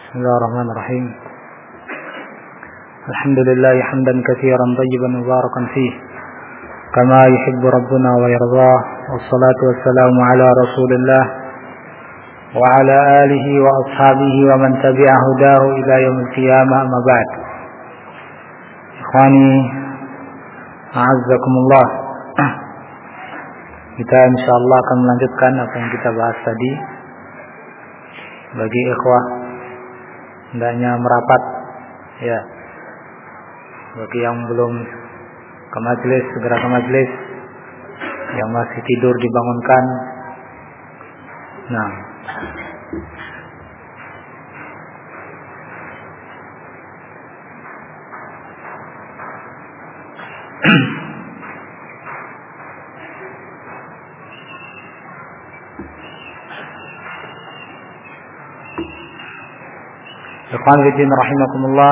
Bismillahirrahmanirrahim. Alhamdulillah hamdan katsiran tayyiban mubarakan fih kama yuhibbu rabbuna wa yarda. Wassalatu wassalamu ala Rasulillah wa ala alihi wa ashabihi wa man tabi'a hudahu ila yaumil qiyamah, amma ba'd. Ikhwani a'azzakumullah. Kita insyaallah akan melanjutkan apa yang kita bahas tadi. Bagi ikhwah hendaknya merapat, ya. Bagi yang belum ke majelis, segera ke majelis. Yang masih tidur dibangunkan. Nah, Ikhwan fillah rahimakumullah.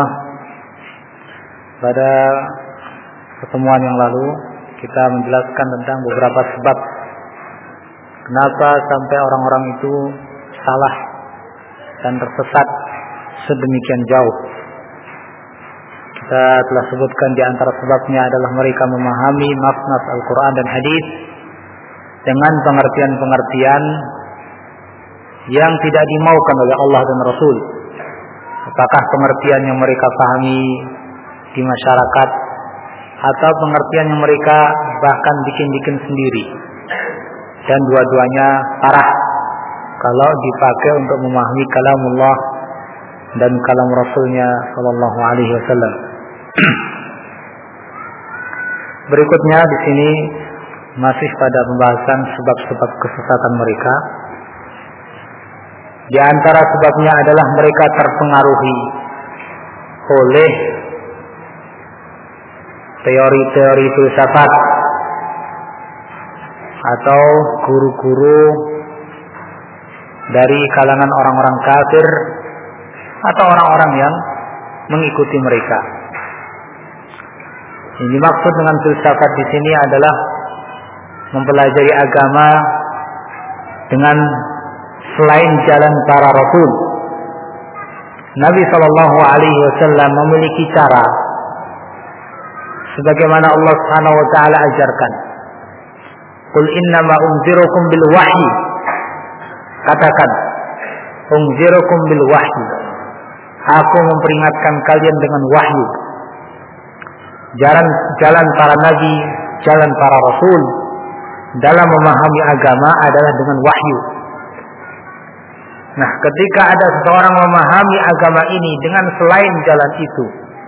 Pada pertemuan yang lalu kita menjelaskan tentang beberapa sebab kenapa sampai orang-orang itu salah dan tersesat sedemikian jauh. Kita telah sebutkan di antara sebabnya adalah mereka memahami makna Al-Quran dan hadis dengan pengertian-pengertian yang tidak dimaukan oleh Allah dan Rasul. Apakah pengertian yang mereka pahami di masyarakat atau pengertian yang mereka bahkan bikin-bikin sendiri, dan dua-duanya parah kalau dipakai untuk memahami kalamullah dan kalam Rasulnya sallallahu alaihi wasallam. Berikutnya di sini masih pada pembahasan sebab-sebab kesesatan mereka. Di antara sebabnya adalah mereka terpengaruhi oleh teori-teori filsafat atau guru-guru dari kalangan orang-orang kafir atau orang-orang yang mengikuti mereka. Yang dimaksud dengan filsafat di sini adalah mempelajari agama dengan selain jalan para rasul. Nabi sallallahu alaihi wasallam memiliki cara sebagaimana Allah Subhanahu wa taala ajarkan. Qul innama unzirukum bil wahyi. Katakan, unzirukum bil wahyi. Aku memperingatkan kalian dengan wahyu. Jalan para nabi, jalan para rasul dalam memahami agama adalah dengan wahyu. Nah, ketika ada seseorang memahami agama ini dengan selain jalan itu,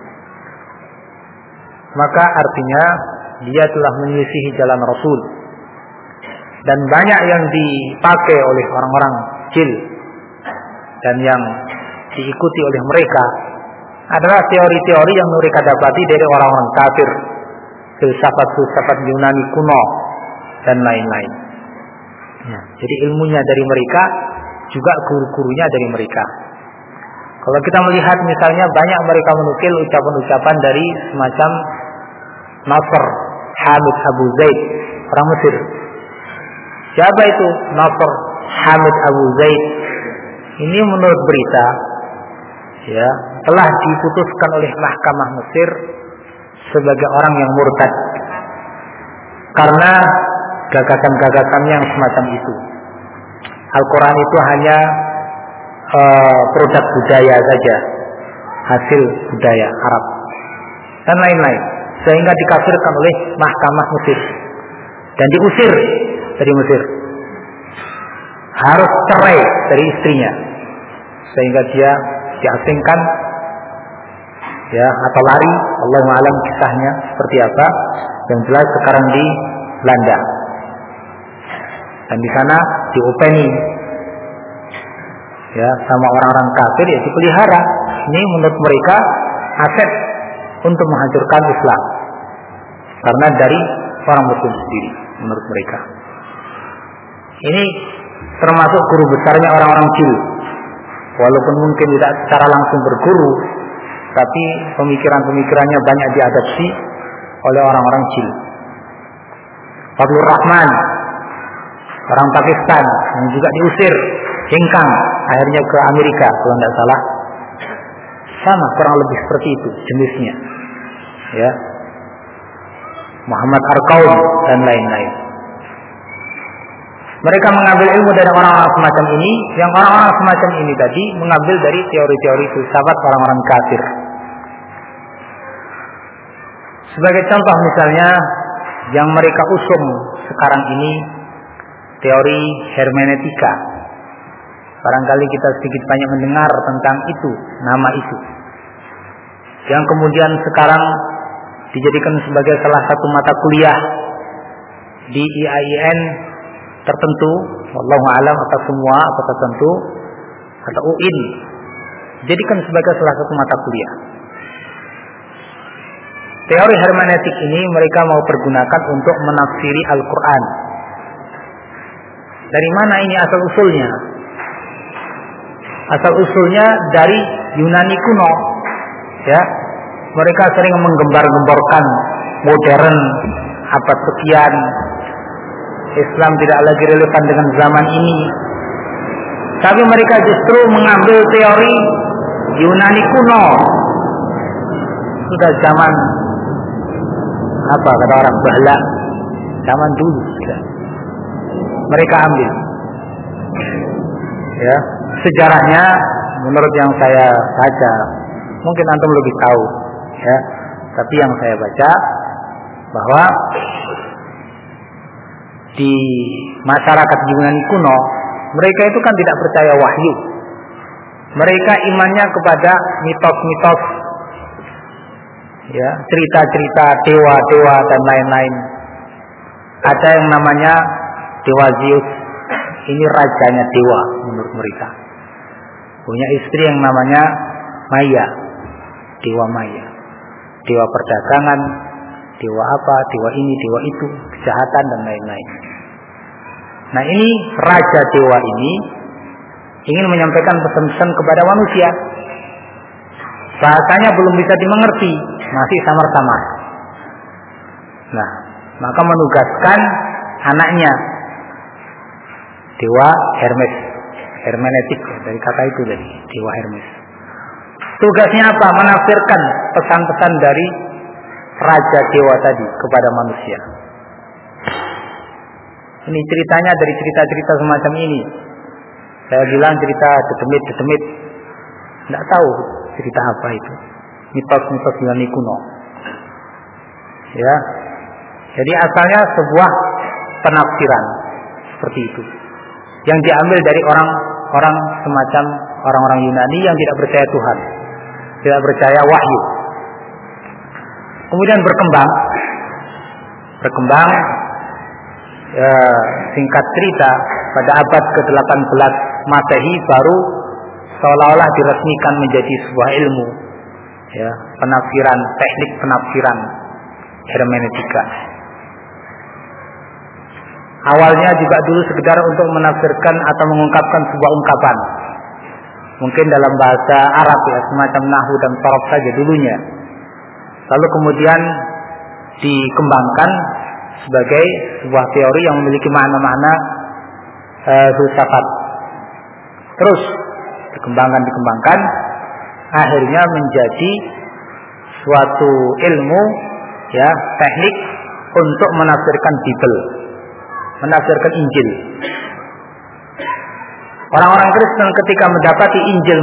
maka artinya dia telah menyelisihi jalan Rasul. Dan banyak yang dipakai oleh orang-orang jil dan yang diikuti oleh mereka adalah teori-teori yang mereka dapati dari orang-orang kafir, filsafat-filsafat Yunani kuno dan lain-lain. Ya, jadi ilmunya dari mereka, juga guru-gurunya dari mereka. Kalau kita melihat misalnya banyak mereka menukil ucapan-ucapan dari semacam Nasr Hamid Abu Zaid, orang Mesir. Siapa itu Nasr Hamid Abu Zaid? Ini menurut berita, ya, telah diputuskan oleh Mahkamah Mesir sebagai orang yang murtad karena gagasan-gagasannya yang semacam itu. Al-Quran itu hanya produk budaya saja, hasil budaya Arab dan lain-lain, sehingga dikafirkan oleh Mahkamah Mesir dan diusir dari Mesir, harus cerai dari istrinya, sehingga dia diasingkan, ya, atau lari. Allahu a'lam kisahnya seperti apa. Yang jelas sekarang di Belanda. Dan di sana diopeni, ya, sama orang-orang kafir, ya, dipelihara. Ini menurut mereka aset untuk menghancurkan Islam karena dari orang Muslim sendiri menurut mereka. Ini termasuk guru besarnya orang-orang jil, walaupun mungkin tidak secara langsung berguru, tapi pemikiran-pemikirannya banyak diadopsi oleh orang-orang jil. Fadlur Rahman, orang Pakistan yang juga diusir, hengkang, akhirnya ke Amerika kalau tidak salah. Sama kurang lebih seperti itu jenisnya. Ya. Muhammad Arqaum dan lain-lain. Mereka mengambil ilmu dari orang-orang semacam ini, yang orang-orang semacam ini tadi mengambil dari teori-teori filsafat orang-orang kafir. Sebagai contoh misalnya yang mereka usung sekarang ini teori hermeneutika. Barangkali kita sedikit banyak mendengar tentang itu, nama itu. Yang kemudian sekarang dijadikan sebagai salah satu mata kuliah di IAIN tertentu, wallahu alam atau semua atau tertentu, atau UIN, dijadikan sebagai salah satu mata kuliah. Teori hermeneutik ini mereka mau pergunakan untuk menafsiri Al-Quran. Dari mana ini asal usulnya? Asal usulnya dari Yunani kuno. Ya, mereka sering menggembar-gemborkan modern abad sekian. Islam tidak lagi relevan dengan zaman ini. Tapi mereka justru mengambil teori Yunani kuno. Sudah zaman apa kata orang bahla, zaman dulu sudah. Mereka ambil. Ya, sejarahnya menurut yang saya baca, mungkin antum lebih tahu, ya. Tapi yang saya baca bahwa di masyarakat Yunani kuno, mereka itu kan tidak percaya wahyu. Mereka imannya kepada mitos-mitos, ya, cerita-cerita dewa-dewa dan lain-lain. Ada yang namanya dewa Zeus, ini rajanya dewa menurut mereka. Punya istri yang namanya Maya, dewa Maya, dewa perdagangan, dewa apa, dewa ini, dewa itu, kejahatan dan lain-lain. Nah, ini raja dewa ini ingin menyampaikan pesan-pesan kepada manusia. Bahasanya belum bisa dimengerti, masih samar-samar. Nah, maka menugaskan anaknya, dewa Hermes, hermeneutik dari kata itu tadi, dewa Hermes. Tugasnya apa? Menafsirkan pesan-pesan dari raja dewa tadi kepada manusia. Ini ceritanya dari cerita-cerita semacam ini. Saya bilang cerita detemit-detemit, tidak tahu cerita apa itu. Mitos-mitos Yunani kuno. Ya, jadi asalnya sebuah penafsiran seperti itu, yang diambil dari orang-orang semacam orang-orang Yunani yang tidak percaya Tuhan, tidak percaya wahyu. Kemudian berkembang, singkat cerita pada abad ke-18 Masehi baru seolah-olah diresmikan menjadi sebuah ilmu, ya, penafsiran, teknik penafsiran hermeneutika. Awalnya juga dulu sekedar untuk menafsirkan atau mengungkapkan sebuah ungkapan, mungkin dalam bahasa Arab, ya, semacam nahwu dan sharaf saja dulunya. Lalu kemudian dikembangkan sebagai sebuah teori yang memiliki makna-makna filsafat. Terus dikembangkan, akhirnya menjadi suatu ilmu, ya, teknik untuk menafsirkan Bible, menafsirkan Injil. Orang-orang Kristen ketika mendapati Injil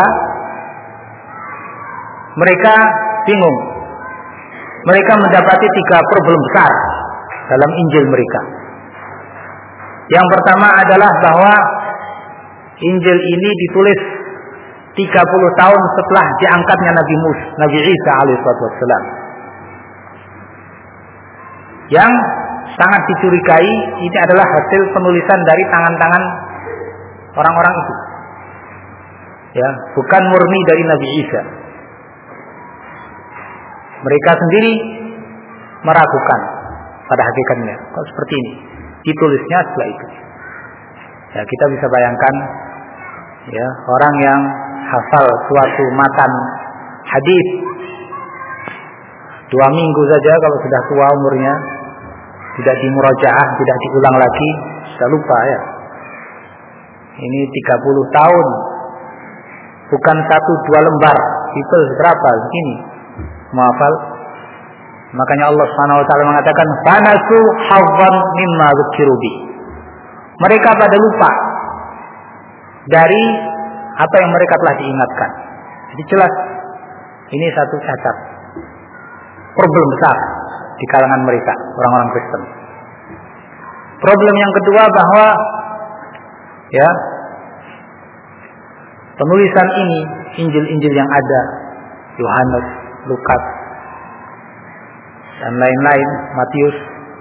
mereka bingung. Mereka mendapati 3 problem besar dalam Injil mereka. Yang pertama adalah bahwa Injil ini ditulis 30 tahun setelah diangkatnya Nabi Isa alaihissalam. Yang sangat dicurigai ini adalah hasil penulisan dari tangan-tangan orang-orang itu, ya, bukan murni dari Nabi Isa. Mereka sendiri meragukan pada hakikatnya, kok seperti ini ditulisnya setelah itu. Ya, kita bisa bayangkan, ya, orang yang hafal suatu matan hadis 2 minggu saja kalau sudah tua umurnya, tidak dimurajaah, tidak diulang lagi, sudah lupa, ya. Ini 30 tahun, bukan 1-2 lembar people berapa begini menghafal. Makanya Allah Subhanahu wa taala mengatakan fanasu hazzan mimma dzukiru bi. Mereka pada lupa dari apa yang mereka telah diingatkan. Jadi jelas ini satu cacat, problem besar di kalangan mereka, orang-orang Kristen. Problem yang kedua bahwa ya penulisan ini, Injil-Injil yang ada, Yohanes, Lukas, dan lain-lain, Matius,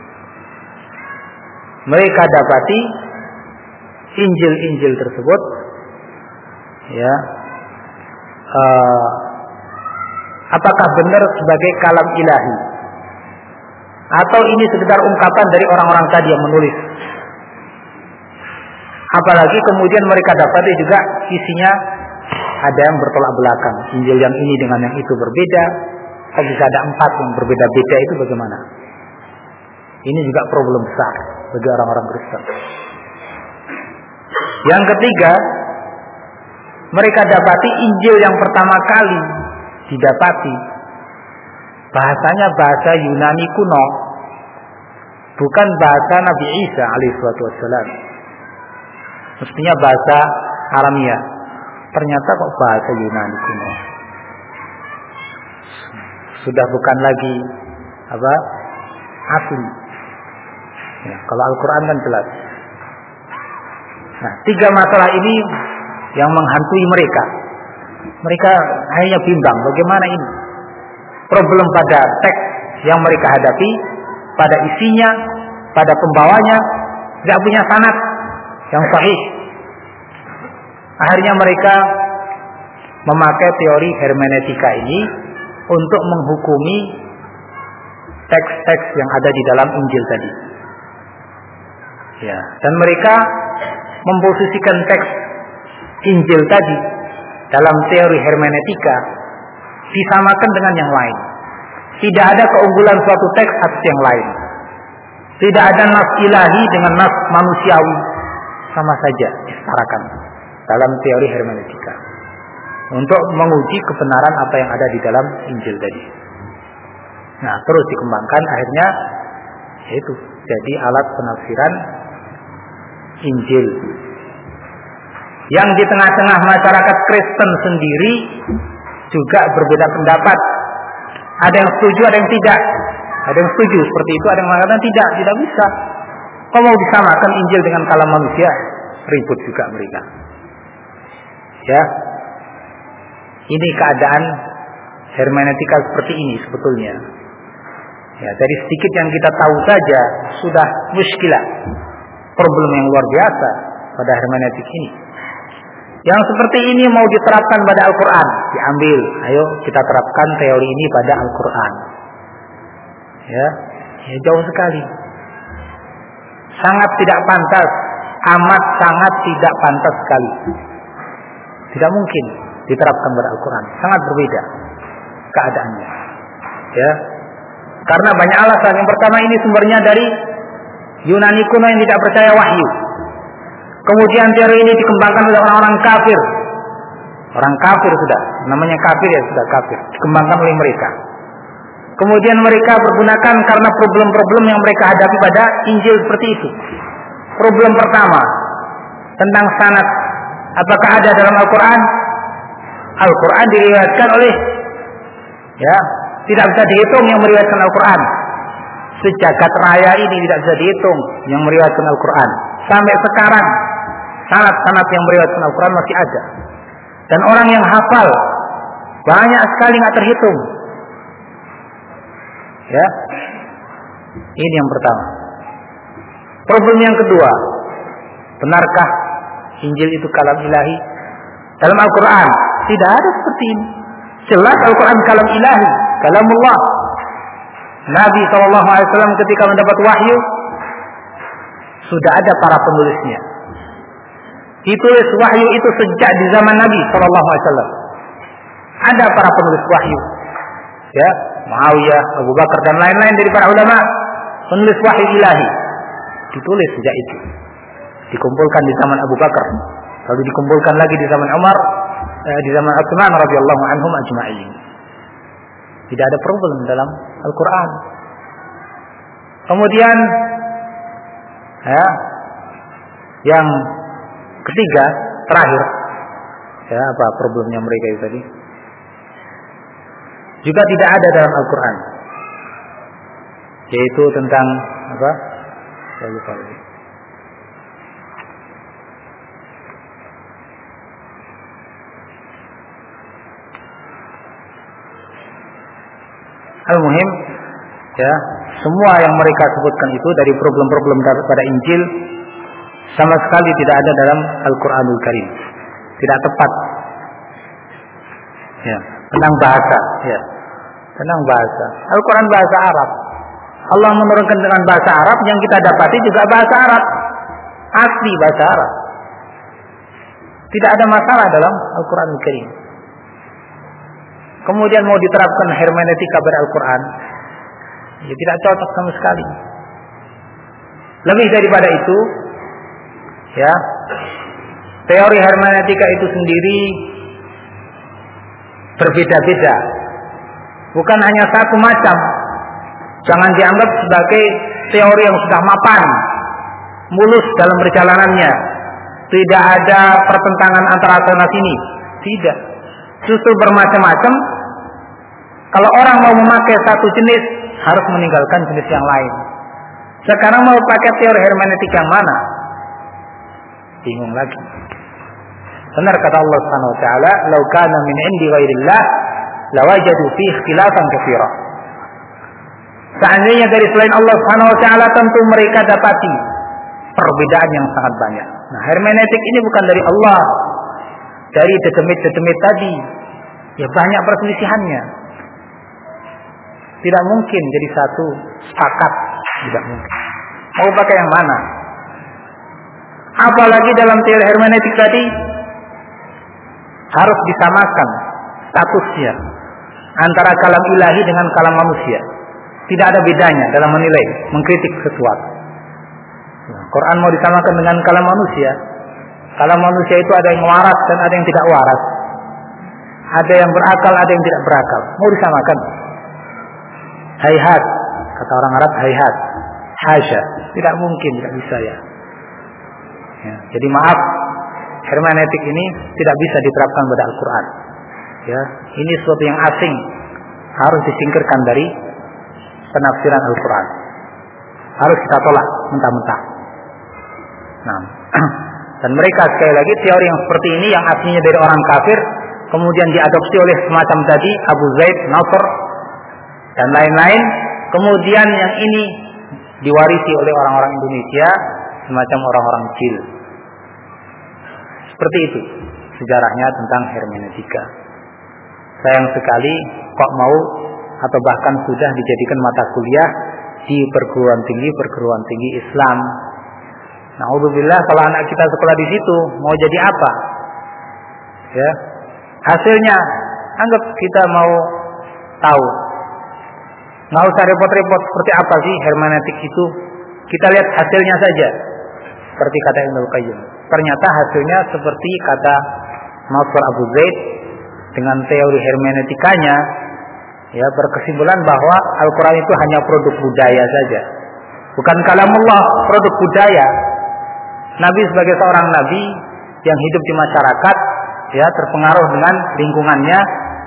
mereka dapati Injil-Injil tersebut ya apakah benar sebagai kalam ilahi atau ini sekedar ungkapan dari orang-orang tadi yang menulis. Apalagi kemudian mereka dapati juga isinya ada yang bertolak belakang. Injil yang ini dengan yang itu berbeda. Kalau bisa ada 4 yang berbeda-beda itu bagaimana? Ini juga problem besar bagi orang-orang Kristen. Yang ketiga, mereka dapati Injil yang pertama kali didapati bahasanya bahasa Yunani kuno, bukan bahasa Nabi Isa alaihissalam. Mestinya bahasa Aramia. Ternyata kok bahasa Yunani kuno. Sudah bukan lagi asli. Ya, kalau Al-Quran kan jelas. Nah, 3 masalah ini yang menghantui mereka. Mereka akhirnya bimbang bagaimana ini. Problem pada teks yang mereka hadapi, pada isinya, pada pembawanya, tidak punya sanad yang sahih. Akhirnya mereka memakai teori hermeneutika ini untuk menghukumi teks-teks yang ada di dalam Injil tadi. Ya, dan mereka memposisikan teks Injil tadi dalam teori hermeneutika disamakan dengan yang lain. Tidak ada keunggulan suatu teks atas yang lain. Tidak ada nas ilahi dengan nas manusiawi, sama saja disetarakan dalam teori hermeneutika untuk menguji kebenaran apa yang ada di dalam Injil tadi. Nah, terus dikembangkan akhirnya yaitu jadi alat penafsiran Injil. Yang di tengah-tengah masyarakat Kristen sendiri juga berbeda pendapat. Ada yang setuju, ada yang tidak. Ada yang setuju seperti itu, ada yang mengatakan tidak bisa. Kok mau disamakan Injil dengan kalam manusia? Ribut juga mereka. Ya, ini keadaan hermeneutika seperti ini sebetulnya. Ya, dari sedikit yang kita tahu saja sudah muskilah, problem yang luar biasa pada hermeneutik ini. Yang seperti ini mau diterapkan pada Al-Quran, diambil. Ayo kita terapkan teori ini pada Al-Quran. Ya, jauh sekali. Sangat tidak pantas, amat sangat tidak pantas sekali. Tidak mungkin diterapkan pada Al-Quran. Sangat berbeda keadaannya. Ya, karena banyak alasan. Yang pertama, ini sumbernya dari Yunani kuno yang tidak percaya wahyu. Kemudian teori ini dikembangkan oleh orang-orang kafir. Orang kafir sudah, namanya kafir ya sudah kafir. Dikembangkan oleh mereka. Kemudian mereka pergunakan karena problem-problem yang mereka hadapi pada Injil seperti itu. Problem pertama tentang sanad. Apakah ada dalam Al-Quran? Al-Quran diriwayatkan oleh tidak bisa dihitung yang meriwayatkan Al-Quran. Sejagat raya ini tidak bisa dihitung yang meriwayatkan Al-Quran. Sampai sekarang sanad-sanad yang meriwayatkan Al-Quran masih ada. Dan orang yang hafal banyak sekali nggak terhitung. Ya, ini yang pertama. Problem yang kedua, benarkah Injil itu kalam ilahi? Dalam Al-Quran tidak ada seperti ini. Jelas Al-Quran kalam ilahi, kalamullah. Nabi SAW ketika mendapat wahyu sudah ada para penulisnya. Ditulis wahyu itu sejak di zaman Nabi SAW. Ada para penulis wahyu. Ya, Muawiyah, Abu Bakar dan lain-lain dari para ulama penulis wahyu ilahi. Ditulis sejak itu. Dikumpulkan di zaman Abu Bakar, lalu dikumpulkan lagi di zaman Umar, di zaman Utsman radhiyallahu anhum ajma'in. Tidak ada problem dalam Al-Quran. Kemudian yang ketiga, terakhir, apa problemnya mereka itu tadi? Juga tidak ada dalam Al-Quran, yaitu tentang apa? Saya lupa lagi. Al-Muhim, semua yang mereka sebutkan itu dari problem-problem pada Injil sama sekali tidak ada dalam Al-Quranul Karim. Tidak tepat. Tentang bahasa. Tentang bahasa. Al-Quran bahasa Arab. Allah menurunkan dengan bahasa Arab, yang kita dapati juga bahasa Arab. Asli bahasa Arab. Tidak ada masalah dalam Al-Quranul Karim. Kemudian mau diterapkan hermeneutika pada Al-Quran, tidak cocok sama sekali. Lebih daripada itu, teori hermeneutika itu sendiri berbeda-beda. Bukan hanya satu macam. Jangan dianggap sebagai teori yang sudah mapan, mulus dalam perjalanannya. Tidak ada pertentangan antara sana sini. Tidak. Justru bermacam-macam. Kalau orang mau memakai satu jenis, harus meninggalkan jenis yang lain. Sekarang mau pakai teori hermeneutik yang mana? Bingung lagi. Benar kata Allah Subhanahu wa taala, "Lau kana min 'indi ghairillah lawajadu fihi ikhtilafan katsira." Seandainya dari selain Allah Subhanahu wa taala, tentu mereka dapati perbedaan yang sangat banyak. Nah, hermeneutik ini bukan dari Allah. Dari dedemit-dedemit tadi, banyak perselisihannya. Tidak mungkin jadi satu sepakat, tidak mungkin. Mau pakai yang mana? Apalagi dalam teori hermeneutik tadi harus disamakan statusnya antara kalam ilahi dengan kalam manusia. Tidak ada bedanya dalam menilai, mengkritik sesuatu. Quran mau disamakan dengan kalam manusia. Kalam manusia itu ada yang waras dan ada yang tidak waras. Ada yang berakal, ada yang tidak berakal. Mau disamakan? Hayhat, kata orang Arab, hayhat, hasya, tidak mungkin, tidak bisa ya. Jadi maaf, hermeneutik ini tidak bisa diterapkan pada Al-Quran. Ini sesuatu yang asing, harus disingkirkan dari penafsiran Al-Quran. Harus kita tolak mentah-mentah. Dan mereka sekali lagi teori yang seperti ini yang aslinya dari orang kafir, kemudian diadopsi oleh semacam tadi Abu Zaid, Nasr, dan lain-lain. Kemudian yang ini diwarisi oleh orang-orang Indonesia, semacam orang-orang Jil. Seperti itu sejarahnya tentang hermeneutika. Sayang sekali kok mau atau bahkan sudah dijadikan mata kuliah di perguruan tinggi Islam. Na'udzubillah, kalau anak kita sekolah di situ mau jadi apa? Hasilnya anggap kita mau tahu. Nggak usah repot-repot seperti apa sih hermeneutik itu. Kita lihat hasilnya saja. Seperti kata Ibnu Qayyim. Ternyata hasilnya seperti kata Nasr Abu Zaid dengan teori hermeneutikanya, berkesimpulan bahwa Al-Quran itu hanya produk budaya saja. Bukan kalamullah, produk budaya. Nabi sebagai seorang nabi yang hidup di masyarakat, terpengaruh dengan lingkungannya.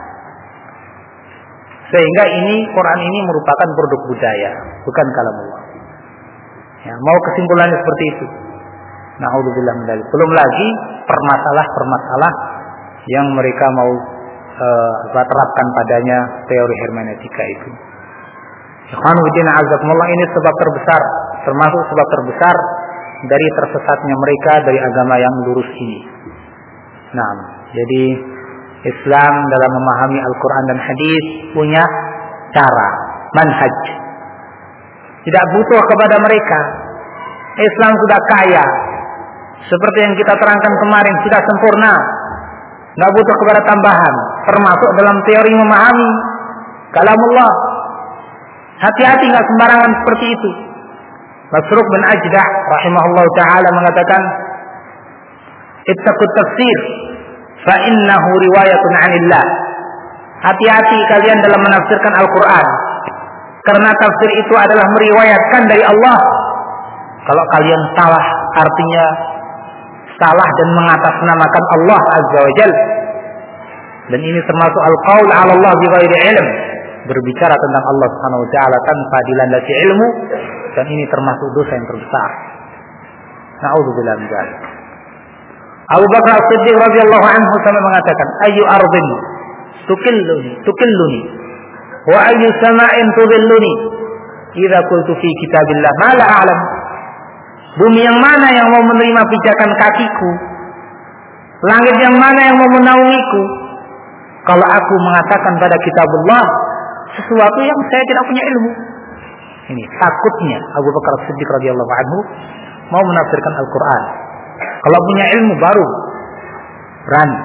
Sehingga Quran ini merupakan produk budaya, bukan kalamullah. Mau kesimpulannya seperti itu. Na'udzubillah min dzalik. Belum lagi permasalah yang mereka mau terapkan padanya teori hermeneutika itu. Ikhwanuddin azakumullah, ini sebab terbesar, termasuk sebab terbesar dari tersesatnya mereka dari agama yang lurus ini. Jadi Islam dalam memahami Al-Quran dan Hadis punya cara, manhaj. Tidak butuh kepada mereka. Islam sudah kaya. Seperti yang kita terangkan kemarin, sudah sempurna. Tidak butuh kepada tambahan. Termasuk dalam teori memahami kalamullah. Hati-hati, tidak sembarangan seperti itu. Masruq bin Ajdah rahimahullah ta'ala mengatakan, ittaqut tafsir fa innahu riwayatun 'anillah. Hati-hati kalian dalam menafsirkan Al-Qur'an. Karena tafsir itu adalah meriwayatkan dari Allah. Kalau kalian salah, artinya salah dan mengatasnamakan Allah Azza wa Jalla. Dan ini termasuk al-qaul 'ala Allah bighairi ilm, berbicara tentang Allah Subhanahu wa taala tanpa dilandasi ilmu, dan ini termasuk dosa yang terbesar. Na'udzubillah min dzalik. Abu Bakar As-Siddiq radhiyallahu anhu sama mengatakan, "Ayyu ardin tukilluni wa ayyu sama'in tudhilluni idza qultu fi kitabillah ma la a'lam." Bumi yang mana yang mau menerima pijakan kakiku? Langit yang mana yang mau menaungiku? Kalau aku mengatakan pada kitabullah sesuatu yang saya tidak punya ilmu. Ini takutnya Abu Bakar As-Siddiq radhiyallahu anhu mau menafsirkan Al-Quran. Kalau punya ilmu baru berani.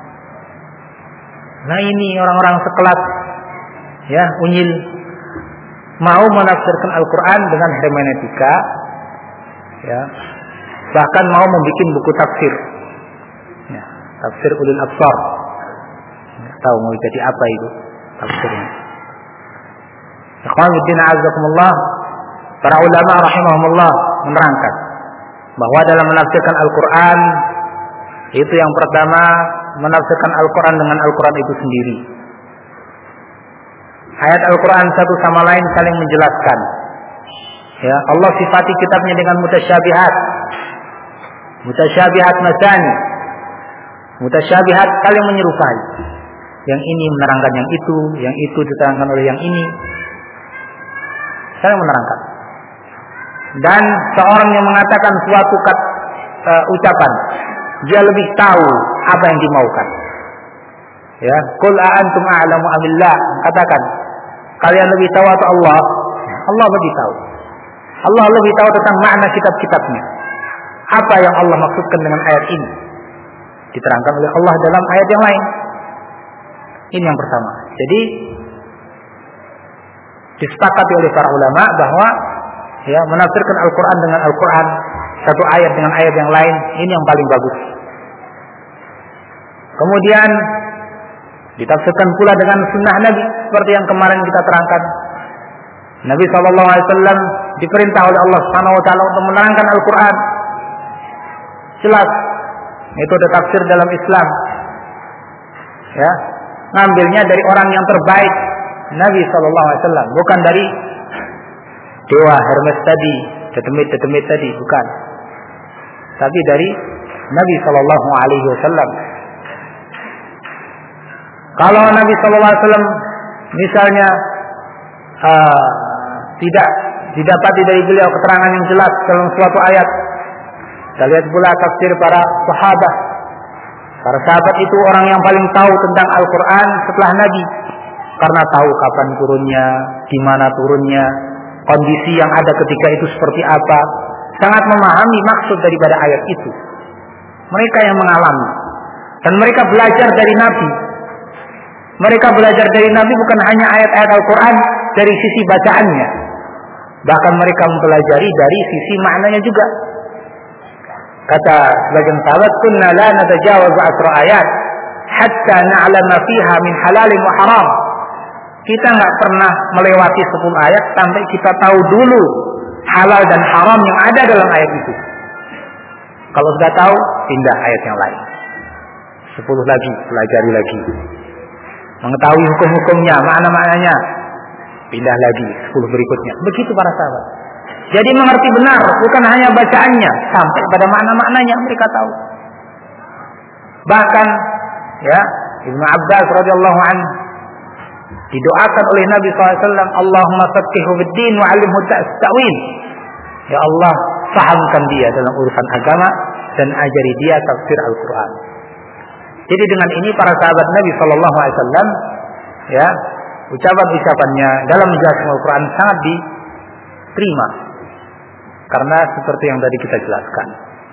Nah ini orang-orang sekelas ya unyil mau menafsirkan Al-Quran dengan hermeneutika, ya, bahkan mau membuat buku tafsir, ya, tafsir ulil absar. Nggak tahu mau jadi apa itu tafsirnya. Ikhwanuddin a'azzakumullah, para ulama rahimahumullah menerangkan bahwa dalam menafsirkan Al-Quran itu yang pertama menafsirkan Al-Quran dengan Al-Quran itu sendiri. Ayat Al-Quran satu sama lain saling menjelaskan. Ya, Allah sifati kitabnya dengan mutasyabihat. Mutasyabihat masani. Mutasyabihat saling menyerupai. Yang ini menerangkan yang itu diterangkan oleh yang ini. Saling menerangkan. Dan seorang yang mengatakan suatu ucapan, dia lebih tahu apa yang dimaukan. Ya, qul a'antum a'lamu amillah, katakan, kalian lebih tahu atau Allah? Allah lebih tahu. Allah lebih tahu tentang makna kitab-kitabnya. Apa yang Allah maksudkan dengan ayat ini? Diterangkan oleh Allah dalam ayat yang lain. Ini yang pertama. Jadi disepakati oleh para ulama bahwa ya menafsirkan Al-Quran dengan Al-Quran, satu ayat dengan ayat yang lain, ini yang paling bagus. Kemudian ditafsirkan pula dengan sunnah Nabi seperti yang kemarin kita terangkan. Nabi SAW diperintah oleh Allah Subhanahu Wa Taala untuk menerangkan Al-Quran. Jelas, itu ada tafsir dalam Islam. Ya, ngambilnya dari orang yang terbaik, Nabi SAW, bukan dari dewa Hermes tadi, tetemit tadi, bukan. Tapi dari Nabi SAW. Kalau Nabi SAW misalnya tidak didapati dari beliau keterangan yang jelas dalam suatu ayat, kita lihat pula tafsir para sahabat. Para sahabat itu orang yang paling tahu tentang Al-Quran setelah Nabi, karena tahu kapan turunnya, di mana turunnya, kondisi yang ada ketika itu seperti apa, sangat memahami maksud daripada ayat itu. Mereka yang mengalami, dan mereka belajar dari Nabi. Mereka belajar dari Nabi bukan hanya ayat-ayat Al-Quran dari sisi bacaannya, bahkan mereka mempelajari dari sisi maknanya juga. Kata sebagian sahabat, kunna la natajawazu 10 ayat hatta na'lama fiha min halalin wa haram. Kita nggak pernah melewati 10 ayat sampai kita tahu dulu halal dan haram yang ada dalam ayat itu. Kalau sudah tahu, pindah ayat yang lain. 10 lagi, pelajari lagi. Mengetahui hukum-hukumnya, makna-maknanya, pindah lagi 10 berikutnya. Begitu para sahabat. Jadi mengerti benar, bukan hanya bacaannya, sampai pada makna-maknanya mereka tahu. Bahkan, ya, Ibnu Abbas radhiyallahu anhu didoakan oleh Nabi SAW, Allahumma faqqihhu fid-din wa 'allimhu ta'wil. Ya Allah, fahamkan dia dalam urusan agama dan ajari dia tafsir Al-Quran. Jadi dengan ini para sahabat Nabi SAW, ya, ucapan-ucapannya dalam menjelaskan Al-Quran sangat diterima, karena seperti yang tadi kita jelaskan.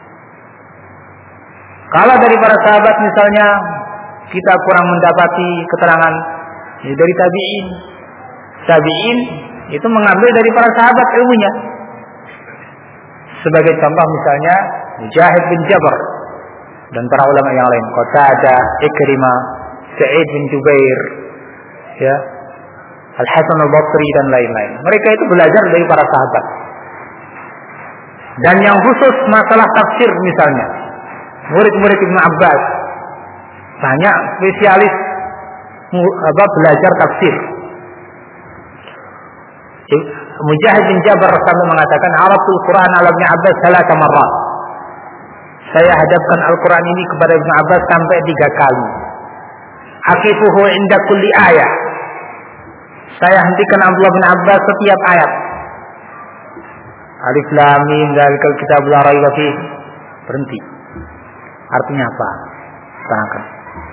Kalau dari para sahabat misalnya kita kurang mendapati keterangan dari tabi'in. Tabi'in itu mengambil dari para sahabat ilmunya. Sebagai contoh misalnya Mujahid bin Jabr dan para ulama yang lain, Qatadah, Ikrimah, Sa'id bin Jubair, ya, Al-Hasan Al-Basri dan lain-lain. Mereka itu belajar dari para sahabat. Dan yang khusus masalah tafsir misalnya, murid-murid Ibnu Abbas banyak spesialis belajar tafsir. Mujahid bin Jabr sampai mengatakan, "Arabtul Quran ala Ibnu Abbas 3 marrat." Saya hadapkan Al-Quran ini kepada Ibnu Abbas sampai 3 kali. Aqifuhu inda kulli ayah. Saya hentikan Abdullah bin Abbas setiap ayat. Alif lam mim dzalikal kitabul la raiba fihi. Berhenti. Artinya apa? Terangkan.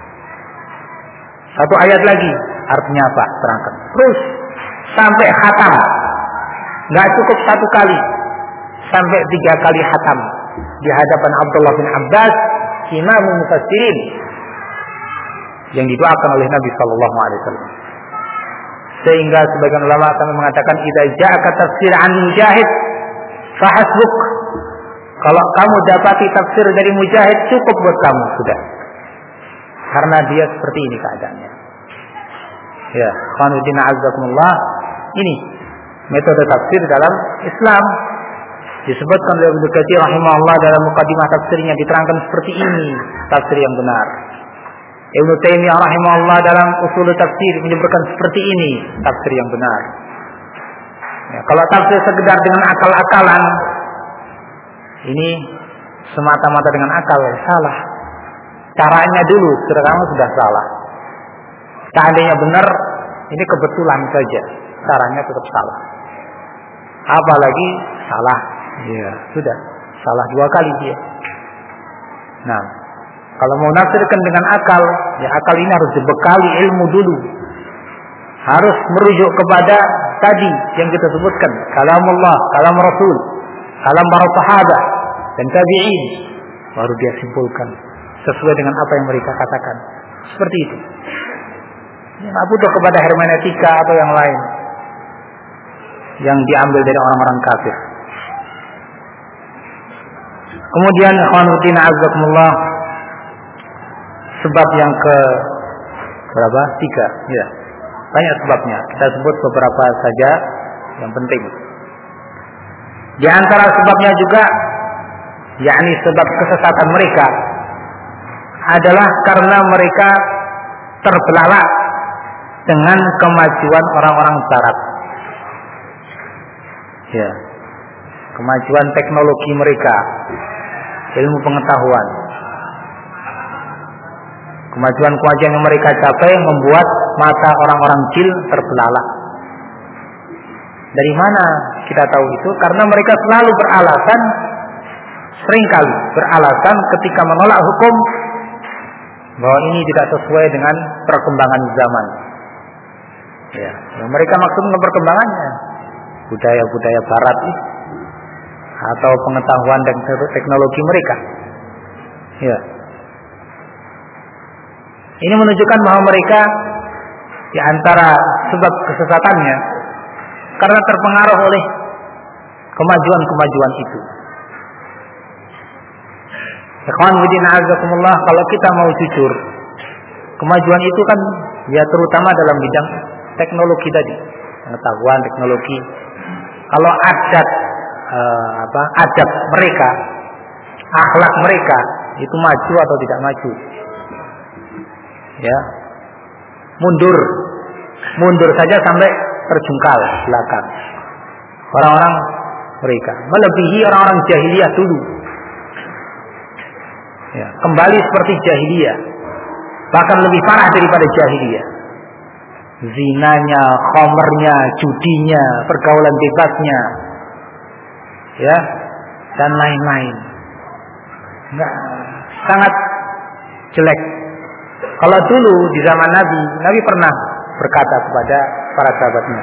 Satu ayat lagi, artinya apa? Terangkan. Terus sampai khatam. Enggak cukup 1 kali, sampai 3 kali khatam di hadapan Abdullah bin Abbas, Imamul Mufassirin, yang didoakan oleh Nabi sallallahu alaihi wasallam. Sehingga sebagian ulama akan mengatakan, idza ja'aka tafsir an Mujahid fahasbuk. Kalau kamu dapati tafsir dari Mujahid, cukup buat kamu sudah. Karena dia seperti ini keadaannya. Ya, khairuddin azzakumullah. Ini metode tafsir dalam Islam. Disebutkan oleh Ibnu Katsir rahimahullah dalam mukadimah tafsirnya, diterangkan seperti ini tafsir yang benar. Ibnu Taimiyah rahimahullah dalam usul tafsir menyebutkan seperti ini tafsir yang benar. Ya, kalau tafsir sekedar dengan akal-akalan, ini semata-mata dengan akal, salah. Caranya dulu kamu sudah salah. Seandainya benar, ini kebetulan saja, caranya tetap salah. Apalagi salah, ya sudah salah 2 kali dia. Nah, kalau mau nafsirkan dengan akal, ya akal ini harus dibekali ilmu dulu. Harus merujuk kepada tadi yang kita sebutkan, kalamullah, kalam Rasul, kalam para sahabat dan tabi'in, baru dia simpulkan sesuai dengan apa yang mereka katakan. Seperti itu. Tidak butuh kepada hermeneutika atau yang lain yang diambil dari orang-orang kafir. Kemudian ikhwanuddin azzakumullah, sebab yang ke berapa? 3, ya. Banyak sebabnya. Kita sebut beberapa saja yang penting. Di antara sebabnya juga, yakni sebab kesesatan mereka adalah karena mereka terbelalak dengan kemajuan orang-orang barat. Ya. Kemajuan teknologi mereka, ilmu pengetahuan. Kemajuan-kemajuan yang mereka capai membuat mata orang-orang jil terbelalak. Dari mana kita tahu itu? Karena mereka selalu beralasan, seringkali beralasan ketika menolak hukum, bahwa ini tidak sesuai dengan perkembangan zaman. Ya, yang mereka maksudkan perkembangannya budaya-budaya barat ini, atau pengetahuan dan teknologi mereka. Ya. Ini menunjukkan bahwa mereka di antara sebab kesesatannya karena terpengaruh oleh kemajuan-kemajuan itu. Ikhwan fillah azakumullah, kalau kita mau jujur, kemajuan itu kan ya terutama dalam bidang teknologi tadi, pengetahuan teknologi. Kalau adab mereka, akhlak mereka itu maju atau tidak maju? Ya, mundur saja sampai terjungkal belakang. Orang-orang mereka melebihi orang-orang jahiliyah dulu. Ya, kembali seperti jahiliyah, bahkan lebih parah daripada jahiliyah. Zinanya, khamrnya, judinya, pergaulan bebasnya, ya, dan lain-lain. Enggak, sangat jelek. Kalau dulu di zaman Nabi pernah berkata kepada para sahabatnya,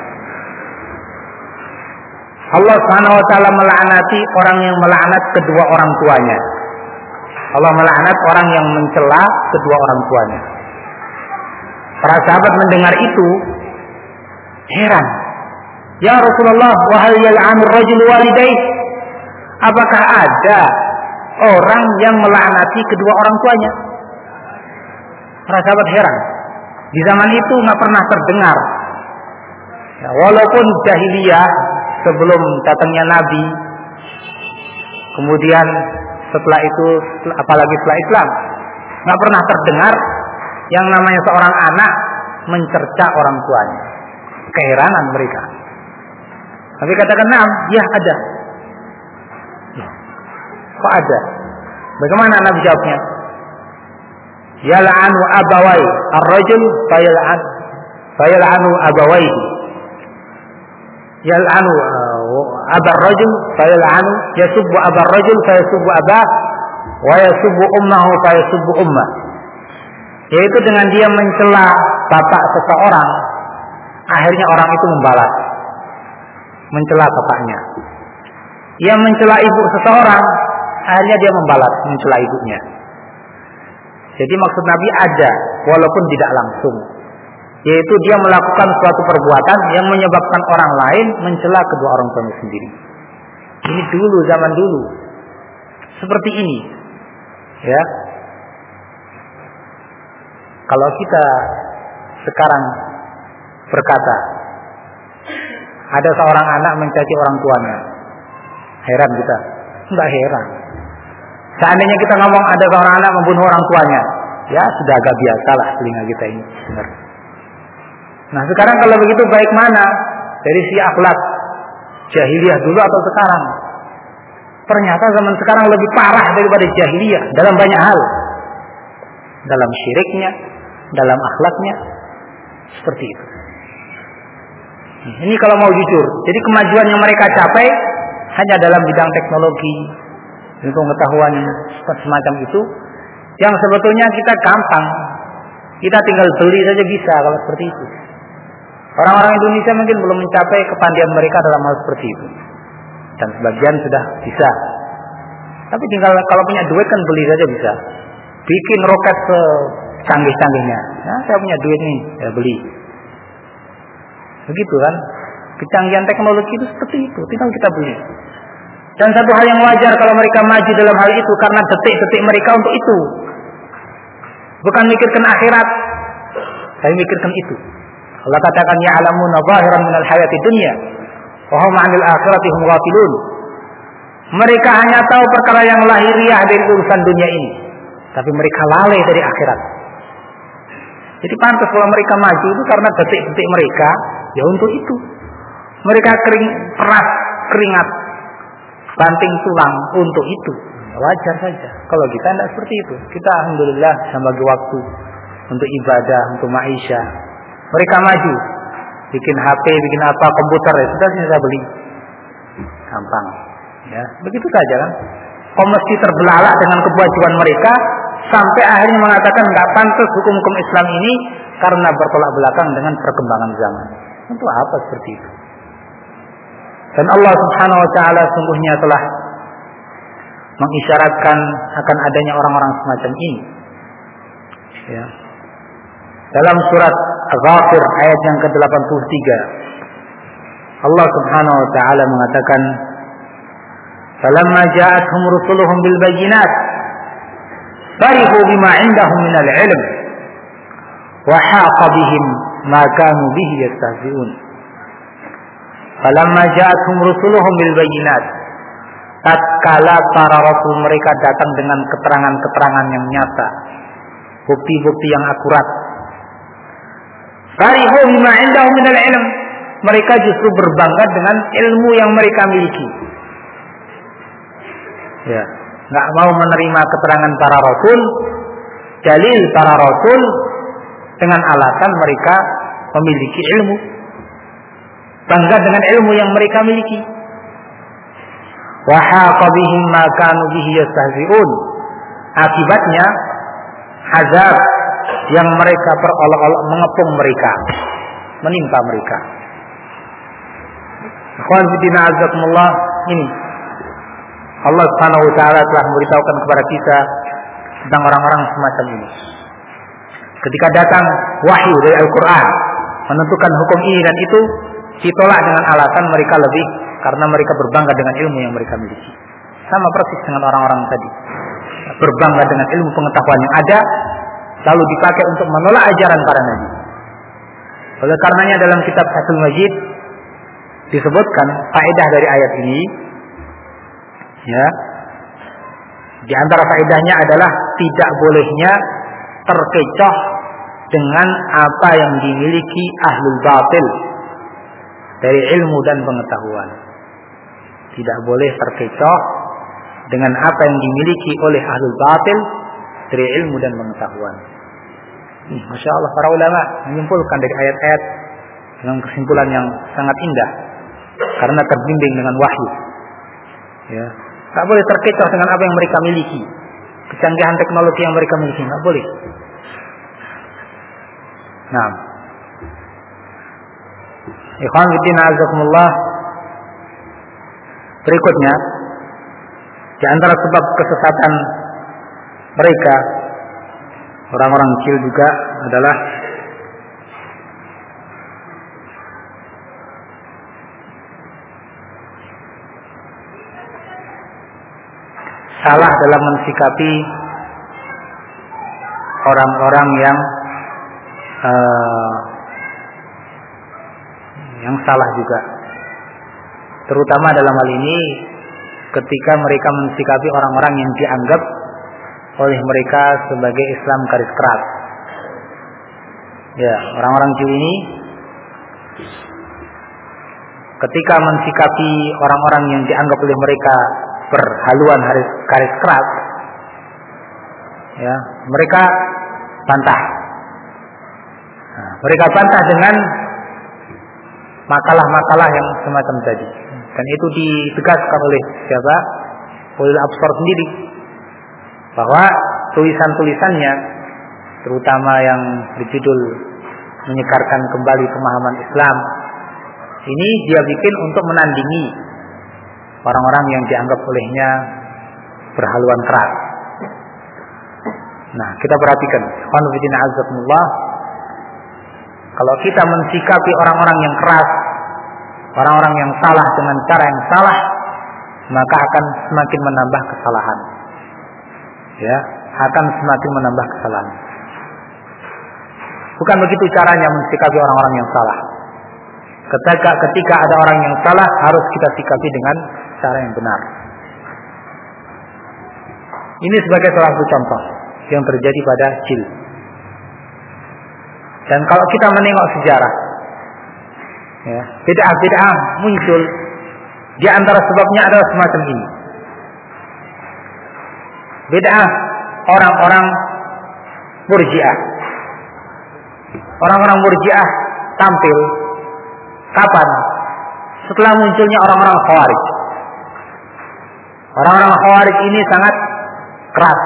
Allah Subhanahu wa taala melaknati orang yang melaknat kedua orang tuanya. Allah melaknat orang yang mencela kedua orang tuanya. Para sahabat mendengar itu heran. Ya Rasulullah, wa hal yal'anu ar-rajulu walidayhi? Apakah ada orang yang melaknati kedua orang tuanya. Para sahabat heran. Di zaman itu nggak pernah terdengar. Ya, walaupun jahiliyah sebelum datangnya Nabi, kemudian setelah itu, apalagi setelah Islam, nggak pernah terdengar yang namanya seorang anak mencerca orang tuanya. Keheranan mereka. Tapi katakan nam, ya ada. Kok ada? Bagaimana Nabi jawabnya? Yal'anu abawai ar-rajul fayal'anu abawaihi. Yal'anu abar rajul fayal'anu yasubbu abar rajul fayasubbu abah wa yasubbu ummahu fayasubbu ummah. Yaitu dengan dia mencela bapak seseorang, akhirnya orang itu membalas mencela bapaknya. Ia mencela ibu seseorang, akhirnya dia membalas mencela ibunya. Jadi maksud Nabi ada, walaupun tidak langsung, yaitu dia melakukan suatu perbuatan yang menyebabkan orang lain mencela kedua orang tuanya sendiri. Ini dulu, zaman dulu seperti ini, ya. Kalau kita sekarang berkata, ada seorang anak mencaci orang tuanya, heran kita? Enggak heran. Seandainya kita ngomong ada seorang anak membunuh orang tuanya, ya sudah agak biasalah telinga kita ini. Benar. Nah sekarang kalau begitu baik mana? Dari si akhlak jahiliyah dulu atau sekarang? Ternyata zaman sekarang lebih parah daripada jahiliyah dalam banyak hal. Dalam syiriknya, dalam akhlaknya, seperti itu. Ini kalau mau jujur, jadi kemajuan yang mereka capai hanya dalam bidang teknologi, pengetahuan semacam itu, yang sebetulnya kita gampang, kita tinggal beli saja bisa kalau seperti itu. Orang-orang Indonesia mungkin belum mencapai kepandaian mereka dalam hal seperti itu, dan sebagian sudah bisa. Tapi tinggal kalau punya duit kan beli saja bisa. Bikin roket secanggih-canggihnya. Nah, saya punya duit nih, ya beli. Begitu kan? Kecanggihan teknologi itu seperti itu, tinggal kita beli. Dan satu hal yang wajar kalau mereka maju dalam hal itu karena detik-detik mereka untuk itu. Bukan mikirkan akhirat, tapi mikirkan itu. Allah katakan ya'lamuna zahiran minal hayati dunya wa hum 'anil akhirati hum ghafilun. Mereka hanya tahu perkara yang lahiriah dari urusan dunia ini, tapi mereka lalai dari akhirat. Jadi pantas kalau mereka maju itu karena detik-detik mereka ya untuk itu. Mereka keras keringat, banting tulang untuk itu. Wajar saja. Kalau kita tidak seperti itu, kita alhamdulillah bisa bagi waktu untuk ibadah, untuk maisha. Mereka maju, bikin HP, bikin apa, komputer, ya sudah bisa beli, gampang. Ya, begitu saja kan. Kok mesti terbelalak dengan kebajuan mereka sampai akhirnya mengatakan nggak pantas hukum-hukum Islam ini karena bertolak belakang dengan perkembangan zaman. Untuk apa seperti itu? Dan Allah Subhanahu wa taala sungguhnya telah mengisyaratkan akan adanya orang-orang semacam ini. Ya. Dalam surat Ghafir ayat yang ke-83, Allah Subhanahu wa taala mengatakan, "Falamma ja'atuhum rusuluhum bil bayyinat, farihu bima 'indahum minal 'ilm, wa haqa bihim ma kanu bihi yastahzi'un." Falamma ja'atuhum rusuluhum bil bayyinat, tatkala para rasul mereka datang dengan keterangan-keterangan yang nyata, bukti-bukti yang akurat, farihu bima 'indahum minal 'ilm, mereka justru berbangga dengan ilmu yang mereka miliki. Ya, enggak mau menerima keterangan para rasul, dalil para rasul dengan alasan mereka memiliki ilmu. Bangga dengan ilmu yang mereka miliki. Wa haqa bihim ma kanu bihi yastahzi'un. Akibatnya azab yang mereka perolok-olok mengepung mereka, menimpa mereka. Ikhwan fillah azakumullah, ini Allah Subhanahu wa taala telah memberitahukan kepada kita tentang orang-orang semacam ini. Ketika datang wahyu dari Al-Qur'an menentukan hukum ini dan itu, ditolak dengan alasan mereka lebih karena mereka berbangga dengan ilmu yang mereka miliki. Sama persis dengan orang-orang tadi. berbangga dengan ilmu pengetahuan yang ada, lalu dipakai untuk menolak ajaran para nabi. Oleh karenanya dalam kitab Fathul Majid disebutkan faedah dari ayat ini, ya, di antara faedahnya adalah tidak bolehnya terkecoh dengan apa yang dimiliki ahlul batil dari ilmu dan pengetahuan. Tidak boleh terkecoh dengan apa yang dimiliki oleh ahlul batil dari ilmu dan pengetahuan. Masya Allah, para ulama menyimpulkan dari ayat-ayat dengan kesimpulan yang sangat indah karena terbimbing dengan wahyu. Ya, tak boleh terkecoh dengan apa yang mereka miliki, kecanggihan teknologi yang mereka miliki, tak boleh. Nah, ikhwan fillah azakumullah, berikutnya di antara sebab kesesatan mereka orang-orang kecil juga adalah salah dalam mensikapi orang-orang yang salah juga, terutama dalam hal ini ketika mereka mensikapi orang-orang yang dianggap oleh mereka sebagai Islam garis keras. Ya, orang-orang Jawa ini ketika mensikapi orang-orang yang dianggap oleh mereka berhaluan garis keras, ya, mereka bantah. Nah, mereka bantah dengan makalah-makalah yang semacam tadi, dan itu ditegaskan oleh siapa? Ulil Absar sendiri, bahwa tulisan-tulisannya, terutama yang berjudul menyegarkan kembali pemahaman Islam, ini dia bikin untuk menandingi orang-orang yang dianggap olehnya berhaluan keras. Nah, kita perhatikan, qanfidina azzakumullah, kalau kita mensikapi orang-orang yang keras, orang-orang yang salah dengan cara yang salah, maka akan semakin menambah kesalahan. Ya, akan semakin menambah kesalahan. Bukan begitu caranya mensikapi orang-orang yang salah. Ketika ada orang yang salah, harus kita sikapi dengan cara yang benar. Ini sebagai salah satu contoh yang terjadi pada Jil. Dan kalau kita menengok sejarah, ya, bid'ah-bid'ah muncul, di antara sebabnya adalah semacam ini. Bid'ah orang-orang Murji'ah. Orang-orang Murji'ah tampil kapan? Setelah munculnya orang-orang Khawarij. Orang-orang Khawarij ini sangat keras.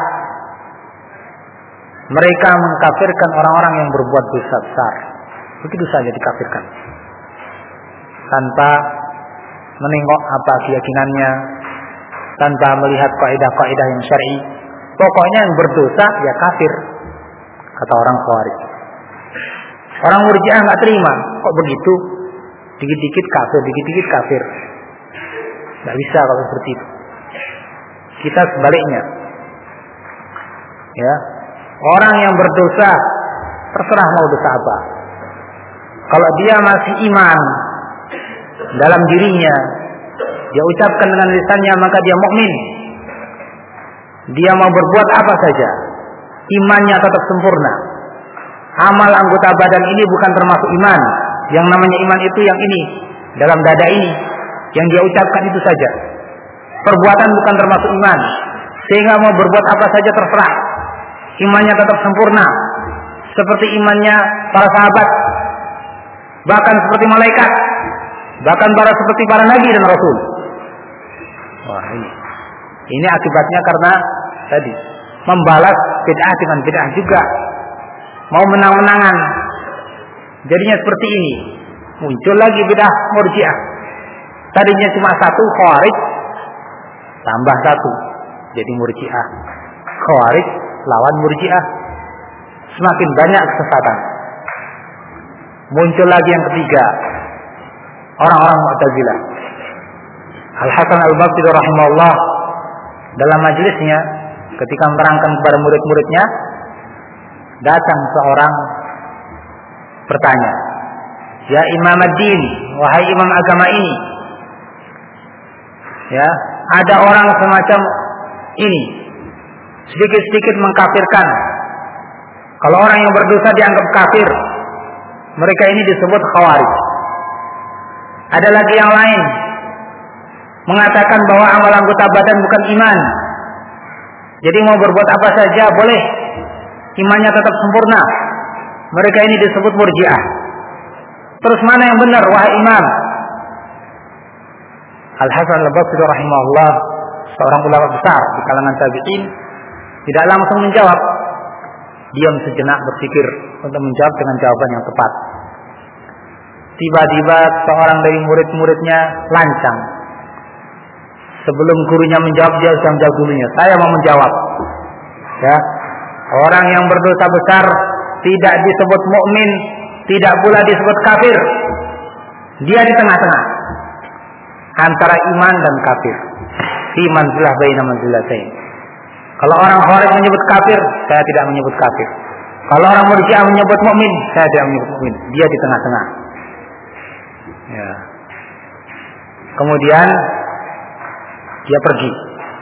Mereka mengkafirkan orang-orang yang berbuat dosa besar. Begitu saja dikafirkan, tanpa menengok apa keyakinannya, tanpa melihat kaidah-kaidah yang syar'i. Pokoknya yang berdosa ya kafir, kata orang Khawarij. Orang Murji'ah nggak terima, kok begitu? Dikit-dikit kafir, dikit-dikit kafir. Nggak bisa kalau seperti itu. Kita sebaliknya, ya, orang yang berdosa terserah mau dosa apa. Kalau dia masih iman dalam dirinya, dia ucapkan dengan lisannya, maka dia mukmin. Dia mau berbuat apa saja, imannya tetap sempurna. Amal anggota badan ini bukan termasuk iman. Yang namanya iman itu yang ini, dalam dada ini, yang dia ucapkan itu saja. Perbuatan bukan termasuk iman, sehingga mau berbuat apa saja terserah. Imannya tetap sempurna, seperti imannya para sahabat, bahkan seperti malaikat, bahkan seperti para nabi dan rasul. Wah, ini akibatnya karena tadi membalas bid'ah dengan bid'ah juga, mau menang-menangan. Jadinya seperti ini, muncul lagi bid'ah Murji'ah. Tadinya cuma satu Khawarij, tambah satu jadi Murji'ah. Khawarij lawan Murji'ah, semakin banyak kesesatan. Muncul lagi yang ketiga, orang-orang Mu'tazilah. Al-Hasan Al-Basri rahimahullah dalam majelisnya ketika menerangkan kepada murid-muridnya, datang seorang bertanya, "Ya Imam ad-din, wahai imam agama ini, ya, ada orang semacam ini, sedikit-sedikit mengkafirkan. Kalau orang yang berdosa dianggap kafir, mereka ini disebut khawarij. Ada lagi yang lain mengatakan bahwa amal anggota badan bukan iman. Jadi mau berbuat apa saja boleh, imannya tetap sempurna. Mereka ini disebut murji'ah. Terus mana yang benar, wahai imam?" Al-Hasan al-Basri rahimahullah, seorang ulama besar di kalangan tabi'in, tidak langsung menjawab. Diam sejenak berpikir untuk menjawab dengan jawaban yang tepat. Tiba-tiba seorang dari murid-muridnya lancang. Sebelum gurunya menjawab, dia sudah menjawab dulunya. "Saya mau menjawab. Ya, orang yang berdosa besar tidak disebut mukmin, tidak pula disebut kafir. Dia di tengah-tengah antara iman dan kafir. Fi manzilah baina manzilatain. Kalau orang Khawarij menyebut kafir, saya tidak menyebut kafir. Kalau orang Murji'ah menyebut mukmin, saya tidak menyebut mukmin. Dia di tengah-tengah." Ya. Kemudian dia pergi.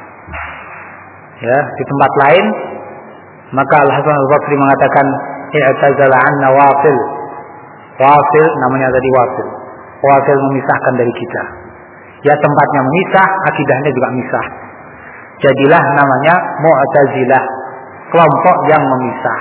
Ya, di tempat lain, maka Al-Hasan al-Basri mengatakan, "I'tazala 'anna Wasil." Wasil namanya tadi Wasil. Wasil memisahkan dari kita. Ya, tempatnya memisah, akidahnya juga misah. Jadilah namanya Mu'tazilah, kelompok yang memisah.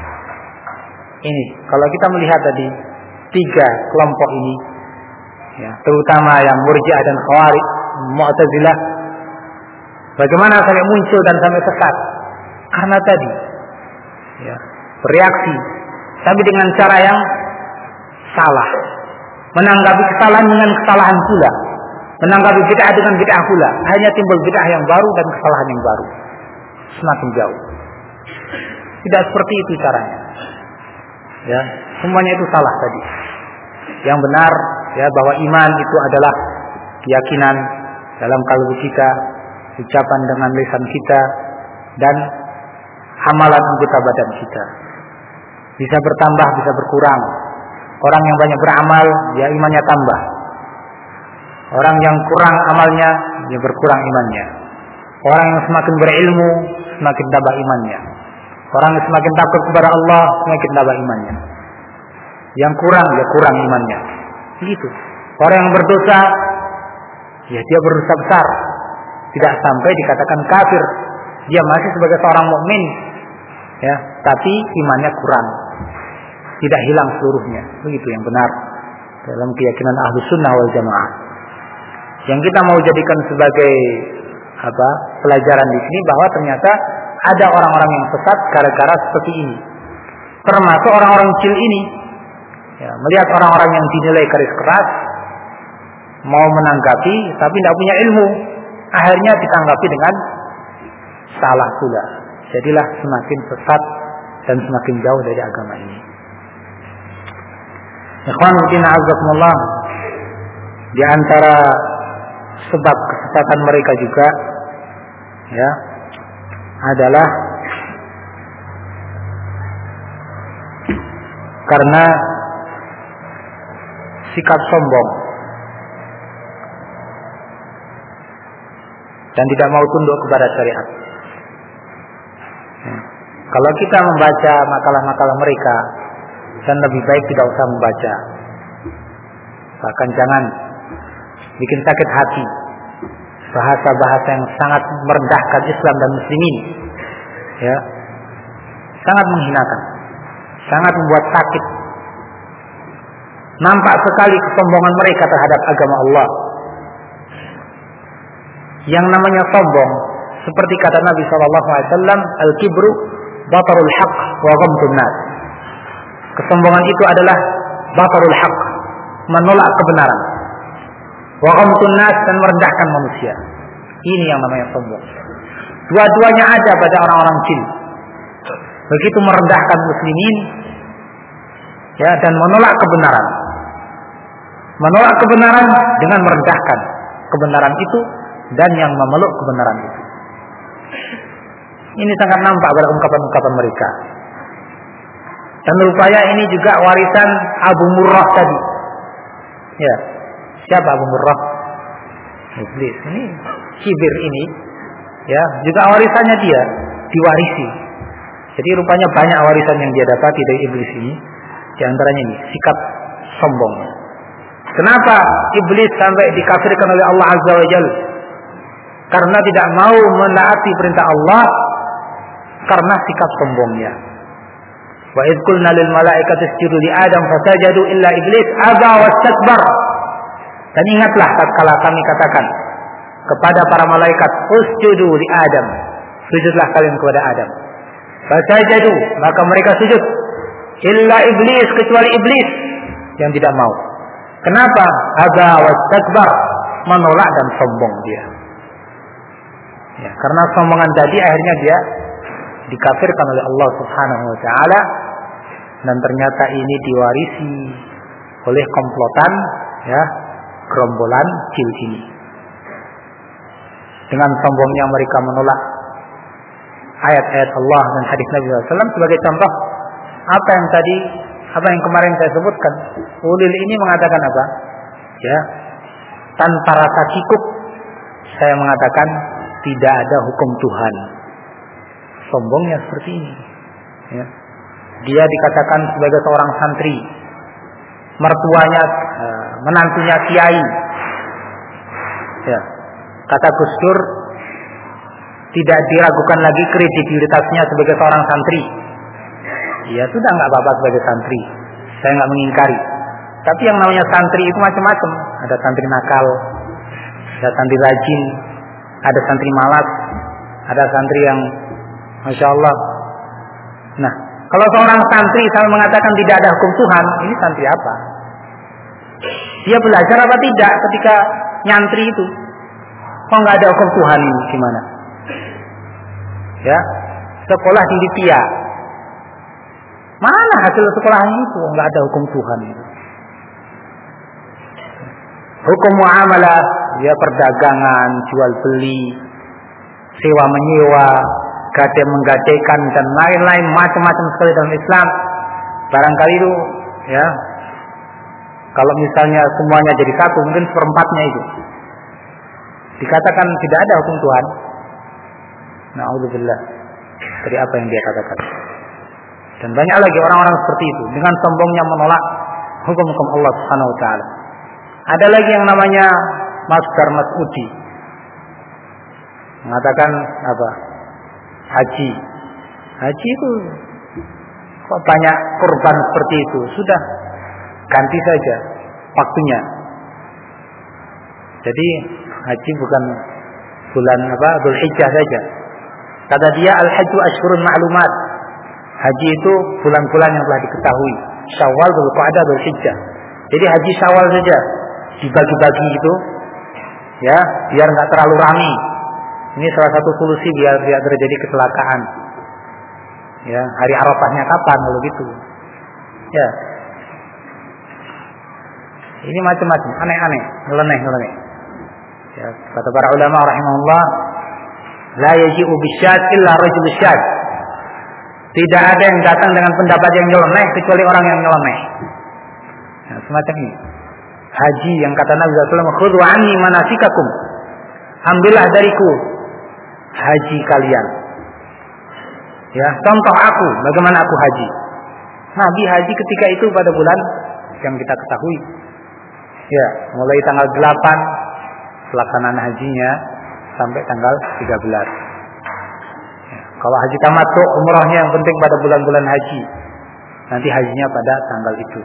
Ini kalau kita melihat tadi 3 kelompok ini, ya, terutama yang Murji'ah dan Khawarij, Mu'tazilah, bagaimana sampai muncul dan sampai sesat? Karena tadi, ya, bereaksi, tapi dengan cara yang salah, menanggapi kesalahan dengan kesalahan pula, menanggapi bid'ah dengan bid'ah pula. Hanya timbul bid'ah yang baru dan kesalahan yang baru, semakin jauh. Tidak seperti itu caranya. Ya, semuanya itu salah tadi. Yang benar, ya, bahwa iman itu adalah keyakinan dalam kalbu kita, ucapan dengan lisan kita, dan amalan anggota badan kita. Bisa bertambah, bisa berkurang. Orang yang banyak beramal, ya imannya tambah. Orang yang kurang amalnya, ya berkurang imannya. Orang yang semakin berilmu, semakin tambah imannya. Orang yang semakin takut kepada Allah, semakin tambah imannya. Yang kurang, ya kurang imannya. Begitu. Orang yang berdosa, ya dia berdosa besar, tidak sampai dikatakan kafir. Dia masih sebagai seorang mukmin, ya, tapi imannya kurang, tidak hilang seluruhnya. Begitu yang benar dalam keyakinan Ahlus Sunnah wal Jamaah. Yang kita mau jadikan sebagai pelajaran di sini, bahwa ternyata ada orang-orang yang sesat gara-gara seperti ini. Termasuk orang-orang kecil ini, ya, melihat orang-orang yang dinilai keras keras, mau menanggapi tapi tidak punya ilmu, akhirnya ditanggapi dengan salah pula. Jadilah semakin sesat dan semakin jauh dari agama ini. Ikhwan fillah azakumullah, di antara sebab kesesatan mereka juga, ya, adalah karena sikap sombong dan tidak mau tunduk kepada syariat. Kalau kita membaca makalah-makalah mereka, dan lebih baik tidak usah membaca. Bahkan jangan, bikin sakit hati. Bahasa-bahasa yang sangat merendahkan Islam dan muslimin, ya, sangat menghinakan, sangat membuat sakit. Nampak sekali kesombongan mereka terhadap agama Allah. Yang namanya sombong, seperti kata Nabi SAW, al-kibru batarul haq wa ghamtun nas. Kesombongan itu adalah batarul haq, menolak kebenaran, wa ghamtun nas, dan merendahkan manusia. Ini yang namanya sombong. Dua-duanya ada pada orang-orang jin. Begitu merendahkan muslimin, ya, dan menolak kebenaran. Menolak kebenaran dengan merendahkan kebenaran itu dan yang memeluk kebenaran itu. Ini sangat nampak pada ungkapan-ungkapan mereka. Dan rupanya ini juga warisan Abu Murrah tadi. Ya, siapa Abu Murrah? Iblis. Ini kibir ini, ya, juga warisannya dia diwarisi. Jadi rupanya banyak warisan yang dia dapati dari iblis ini. Di antaranya ini sikap sombong. Kenapa iblis sampai dikafirkan oleh Allah Azza wa Jalla? Karena tidak mau menaati perintah Allah karena sikap sombongnya. Wa idz qulna lil malaikati isjudu li Adam fasajadu illa iblis aba wastakbar. Dan ingatlah tatkala kami katakan kepada para malaikat, usjudu li Adam, sujudlah kalian kepada Adam. Fasajadu, maka mereka sujud. Illa iblis, kecuali iblis yang tidak mau. Kenapa? Aba wastakbar, menolak dan sombong dia. Ya, karena sombongan tadi akhirnya dia dikafirkan oleh Allah Subhanahu wa taala, dan ternyata ini diwarisi oleh komplotan, ya, gerombolan jil ini. Dengan sombongnya mereka menolak ayat-ayat Allah dan hadis Nabi SAW. Sebagai contoh, apa yang kemarin saya sebutkan, ulil ini mengatakan apa? Ya, tanpa rasa kikuk saya mengatakan tidak ada hukum Tuhan. Sombongnya seperti ini. Ya. Dia dikatakan sebagai seorang santri, mertuanya, menantunya kiai. Ya. Kata Gus Dur, tidak diragukan lagi kredibilitasnya sebagai seorang santri. Ya sudah, nggak apa-apa sebagai santri, saya nggak mengingkari. Tapi yang namanya santri itu macam-macam. Ada santri nakal, ada santri rajin, ada santri malas, ada santri yang Masya Allah. Nah, kalau seorang santri sampai mengatakan tidak ada hukum Tuhan, ini santri apa? Dia belajar apa tidak ketika nyantri itu? Kok nggak ada hukum Tuhan ini gimana? Ya, sekolah di Libya, mana hasil sekolahnya itu? Nggak ada hukum Tuhan. Hukum muamalah, ya, perdagangan, jual beli, sewa menyewa, gadai menggadaikan, dan lain-lain macam-macam sekali dalam Islam. Barangkali itu, ya, kalau misalnya semuanya jadi satu, mungkin seperempatnya itu dikatakan tidak ada hukum Tuhan. Na'udzubillah dari apa yang dia katakan. Dan banyak lagi orang-orang seperti itu dengan sombongnya menolak hukum-hukum Allah Subhanahu wa taala. Ada lagi yang namanya Maskar Mas'udi, mengatakan apa? Haji itu kok banyak kurban seperti itu, sudah ganti saja waktunya. Jadi haji bukan bulan Dzulhijjah saja. Kata dia, al-hajju ashhurun ma'lumat. Haji itu bulan-bulan yang telah diketahui. Syawal, Dzulqa'dah, Dzulhijjah. Jadi haji Syawal saja dibagi-bagi itu, ya, biar nggak terlalu ramai. Ini salah satu solusi biar tidak terjadi kecelakaan. Ya, hari Arafahnya kapan kalau gitu? Ya. Ini macam-macam, aneh-aneh, nyeleneh. Ya, kata para ulama rahimahullah, la yaji'u bisyad illa rajul syad. Tidak ada yang datang dengan pendapat yang nyeleneh kecuali orang yang nyeleneh. Nah, semacam ini. Haji yang kata Nabi SAW, khudhu anni manasikakum, ambillah dariku haji kalian. Ya, contoh aku bagaimana aku haji. Nabi haji ketika itu pada bulan yang kita ketahui. Ya, mulai tanggal 8 pelaksanaan hajinya sampai tanggal 13. Ya, kalau haji tamattu, umrahnya yang penting pada bulan-bulan haji. Nanti hajinya pada tanggal itu.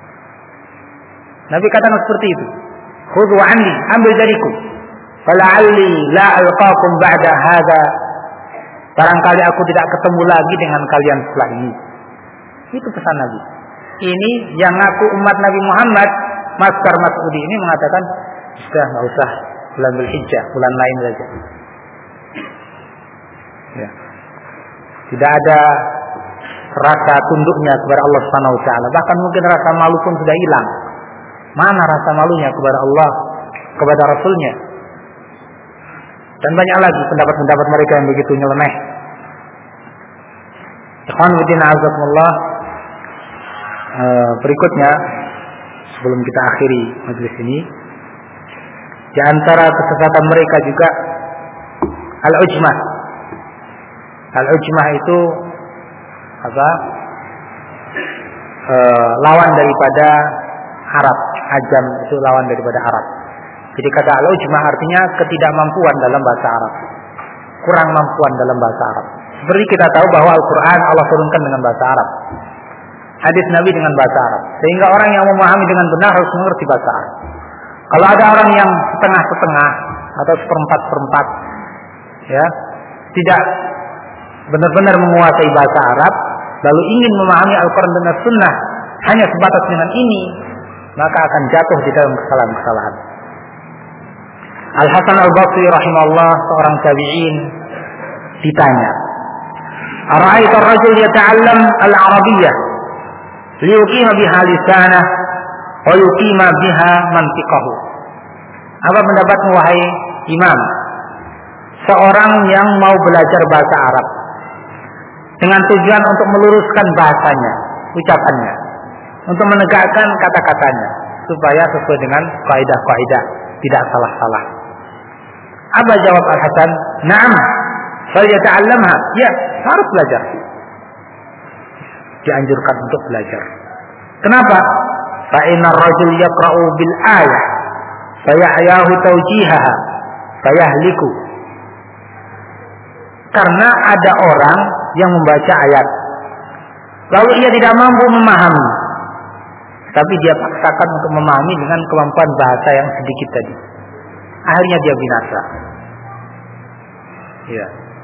Nabi katakan seperti itu. Khudhu anni, ambil dariku. Fala'alli la alqakum ba'da hadha. Barangkali aku tidak ketemu lagi dengan kalian setelah ini. Itu pesan Nabi. Ini yang ngaku umat Nabi Muhammad, Maskar Mas'udi ini mengatakan, sudah enggak usah bulan Dzulhijjah, bulan lain saja. Ya. Tidak ada rasa tunduknya kepada Allah Subhanahu wa taala. Bahkan mungkin rasa malu pun sudah hilang. Mana rasa malunya kepada Allah, kepada Rasulnya? Dan banyak lagi pendapat-pendapat mereka yang begitu nyeleneh. Ikhwan fillah azakumullah, berikutnya sebelum kita akhiri majelis ini, di antara kesesatan mereka juga al-ujmah. Al-ujmah itu apa? Lawan daripada Arab. Ajam itu lawan daripada Arab. Jadi kata al-ujmah artinya ketidakmampuan dalam bahasa Arab, kurang mampuan dalam bahasa Arab. Seperti kita tahu bahwa Al-Quran Allah turunkan dengan bahasa Arab, hadis Nabi dengan bahasa Arab, sehingga orang yang memahami dengan benar harus mengerti bahasa Arab. Kalau ada orang yang setengah-setengah atau seperempat-perempat, ya, tidak benar-benar menguasai bahasa Arab, lalu ingin memahami Al-Quran dan Sunnah hanya sebatas dengan ini, maka akan jatuh di dalam kesalahan-kesalahan. Al-Hasan Al-Basri rahimahullah, seorang tabi'in, ditanya, "Ara'aita ar-rajul yata'allam al-Arabiyyah liyuqima biha lisanah wa yuqima biha mantiqahu?" Apa pendapatmu wahai imam, seorang yang mau belajar bahasa Arab dengan tujuan untuk meluruskan bahasanya, ucapannya, untuk menegakkan kata-katanya supaya sesuai dengan kaidah-kaidah, tidak salah-salah. Apa jawab Al-Hasan? "Na'am, falyata'allamha." Ya, harus belajar. Dianjurkan untuk belajar. Kenapa? Fa innar rajul yaqra'u bil ayah fayahu tawjihaha fayahliku. Karena ada orang yang membaca ayat lalu ia tidak mampu memahami, tapi dia paksakan untuk memahami dengan kemampuan bahasa yang sedikit tadi. Akhirnya dia binasa. Ya.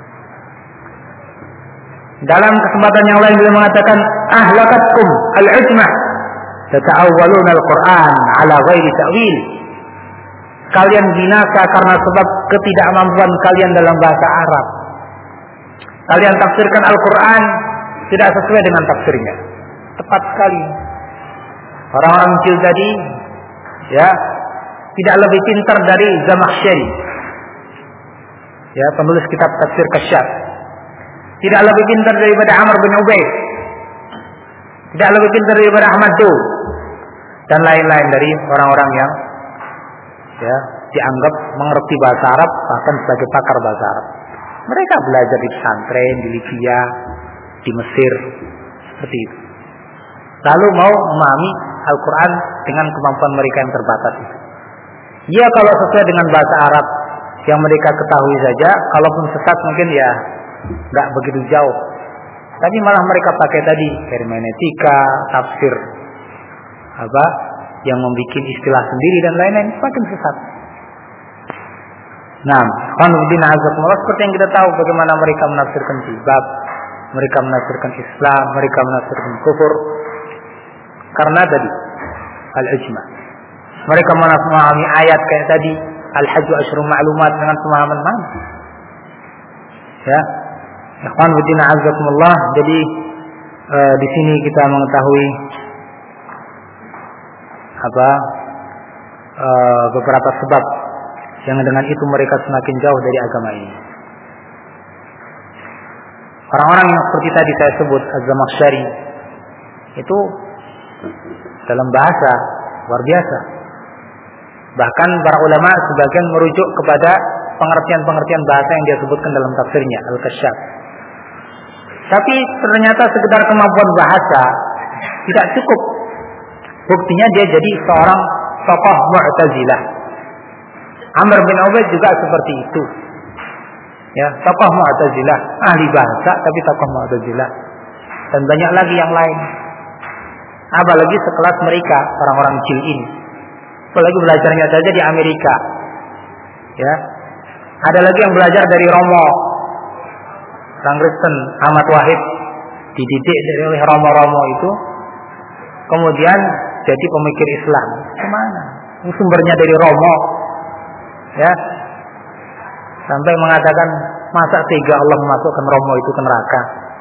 Dalam kesempatan yang lain beliau mengatakan, "Ahlakatkum al-ujmah, tata'awwaluna al-Qur'an ala ghairi ta'wil." Kalian binasa karena sebab ketidakmampuan kalian dalam bahasa Arab. Kalian tafsirkan Al-Quran tidak sesuai dengan tafsirnya. Tepat sekali. Orang-orang kecil tadi, ya, tidak lebih pintar dari Zamakhsyari, ya, penulis kitab tafsir Kasyaf. Tidak lebih pintar daripada Amr bin Ubaid, tidak lebih pintar daripada Ahmad Du, dan lain-lain dari orang-orang yang, ya, dianggap mengerti bahasa Arab, bahkan sebagai pakar bahasa Arab. Mereka belajar di pesantren, di Libya, di Mesir, seperti itu. Lalu mau memahami Al-Quran dengan kemampuan mereka yang terbatas itu. Ya, kalau sesuai dengan bahasa Arab yang mereka ketahui saja, kalaupun sesat mungkin ya nggak begitu jauh. Tapi malah mereka pakai tadi hermeneutika, tafsir apa yang membuat istilah sendiri dan lain-lain, semakin sesat. Nah, khonudina azakumullah, seperti yang kita tahu bagaimana mereka menafsirkan jilbab, mereka menafsirkan Islam, mereka menafsirkan kufur, karena tadi al-ijma. Mereka memahami ayat kayak tadi al-hajju asyrum ma'lumat dengan pemahaman mana? Ya, khonudina azakumullah. Jadi di sini kita mengetahui apa beberapa sebab yang dengan itu mereka semakin jauh dari agama ini. Orang-orang yang seperti tadi saya sebut Az-Zamakhsyari itu dalam bahasa luar biasa. Bahkan para ulama sebagian merujuk kepada pengertian-pengertian bahasa yang dia sebutkan dalam tafsirnya Al-Kasyaf. Tapi ternyata sekedar kemampuan bahasa tidak cukup. Buktinya dia jadi seorang tokoh Mu'tazilah. Amr bin Ubaid juga seperti itu. Ya, tokoh Mu'tazilah, ahli bahasa tapi tokoh Mu'tazilah. Dan banyak lagi yang lain. Apalagi sekelas mereka, orang-orang kecil ini. Apalagi belajarnya saja di Amerika. Ya. Ada lagi yang belajar dari Romo, orang Kristen, Ahmad Wahid, dididik oleh Romo-Romo itu, kemudian jadi pemikir Islam. Kemana? Sumbernya dari Romo. Ya, sampai mengatakan masa tega Allah memasukkan Romo itu ke neraka.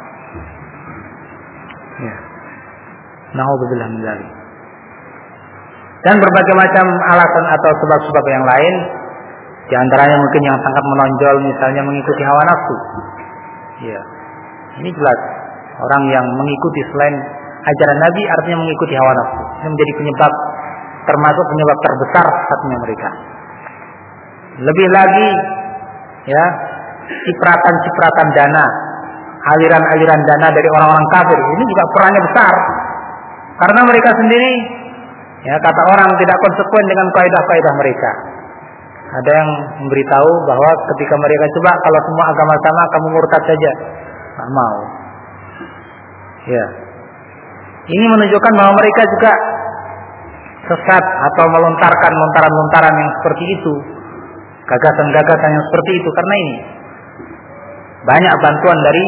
Ya, naudzubillah min dzalik. Dan berbagai macam alasan atau sebab-sebab yang lain, di antaranya mungkin yang sangat menonjol, misalnya mengikuti hawa nafsu. Ya, ini jelas Orang yang mengikuti selain ajaran Nabi artinya mengikuti hawa nafsu. Ini menjadi penyebab, termasuk penyebab terbesar sesatnya mereka. Lebih lagi, ya, cipratan-cipratan dana, aliran-aliran dana dari orang-orang kafir ini juga perannya besar. Karena mereka sendiri, ya, kata orang, tidak konsekuen dengan kaidah-kaidah mereka. Ada yang memberitahu bahwa ketika mereka coba, kalau semua agama sama, kamu murtad saja, nggak mau. Ya, ini menunjukkan bahwa mereka juga sesat atau melontarkan lontaran-lontaran yang seperti itu, gagasan-gagasan yang seperti itu. Karena ini banyak bantuan dari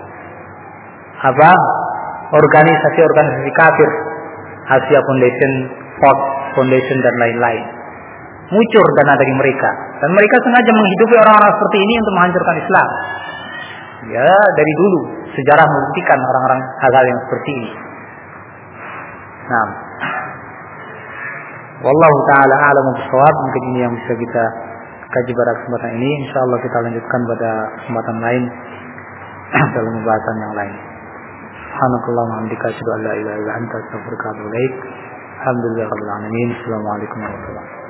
organisasi-organisasi kafir, Asia Foundation, Ford Foundation dan lain-lain. Ngucur dana dari mereka, dan mereka sengaja menghidupi orang-orang seperti ini untuk menghancurkan Islam. Ya, dari dulu sejarah membuktikan orang-orang hal-hal yang seperti ini. Nah, wallahu taala a'lamu bishawab. Mungkin ini yang bisa kita kaji pada kesempatan ini. Insyaallah kita lanjutkan pada kesempatan lain dalam pembahasan yang lain. Subhanakallahumma wa bihamdika asyhadu an la ilaha illa anta astaghfiruka wa atubu ilaik. Alhamdulillahirabbil alamin. Assalamualaikum warahmatullahi wabarakatuh.